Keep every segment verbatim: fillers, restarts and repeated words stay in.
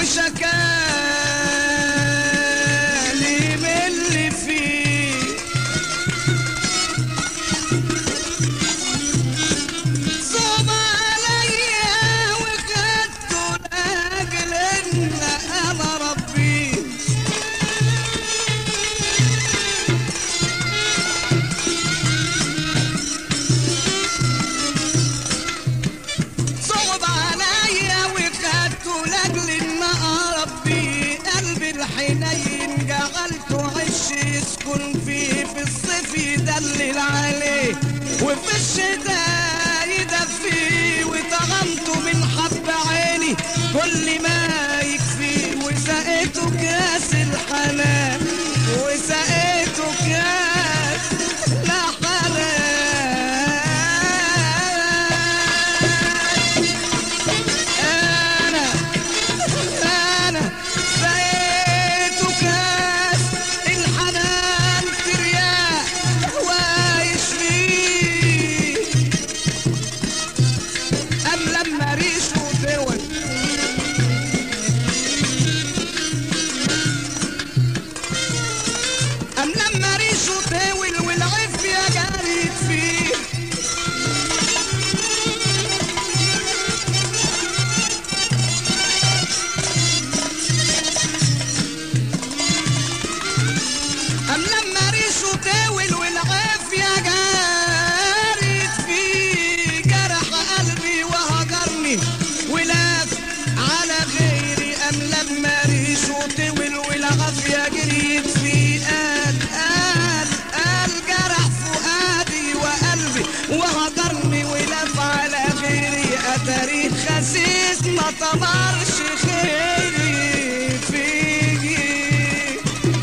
وشكالي من اللي فيه. صعب عليا وخدته لاجل ان انا ربيه. صعب عليا وخدته لاجل ان اربيه. قلبي الحنين جعلته عش يسكن فيه. في الصيف يدلل عليه وفي الشتاء يدفيه. وطعمته من حب عيني كل ما يكفيه. وسقيته كاس الحنان وسقيته كاس تاريخ خسيس ما طمرش خيري فيه.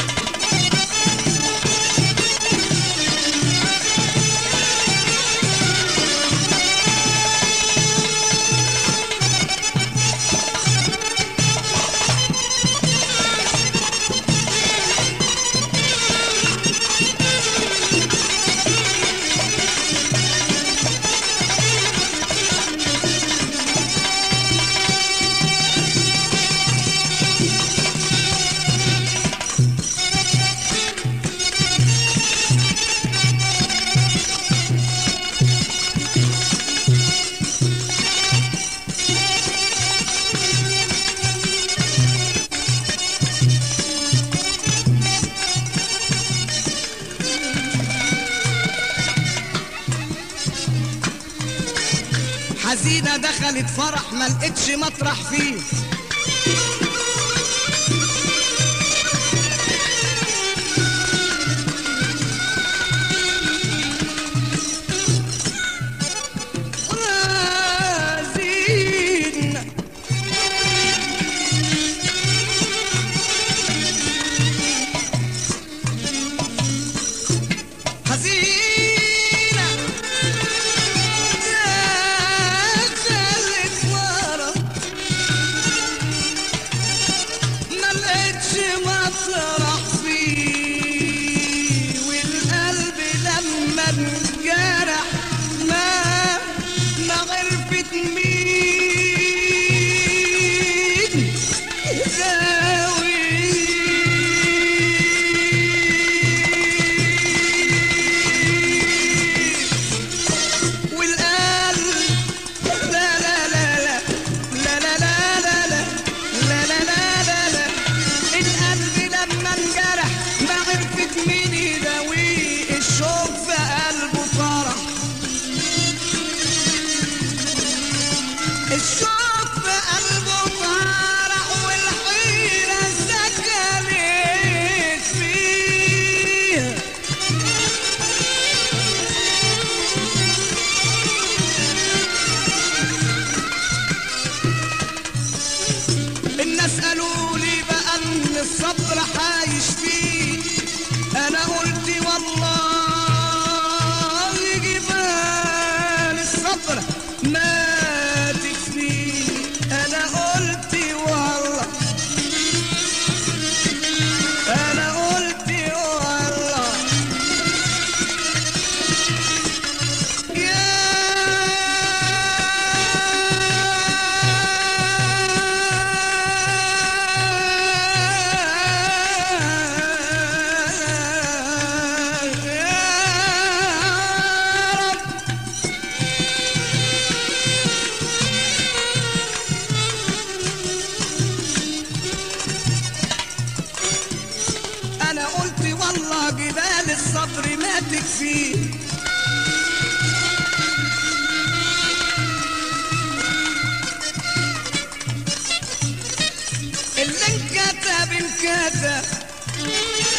حزينة دخلت فرح ما لقتش مطرح فيه. حزينة حزينة مطرح فيه. والقلب لما انجرح ما ما عرفت مين يساوي. والقلب لا لا لا لا لا لا لا لا لا لا لا لا القلب لما انجرح ما عرفت مين يداويه. الشوق في قلبه طرح. الشوق في قلبه طرح والحيرة سكنت فيه. الناس قالوا لي بقى ان الصبر عايش فيه. انا قلت والله جبال الصبر ماتت فيه. انا قلت والله انا قلت والله يا والله جبال الصبر ما تكفيه. اللي انكتب انكتب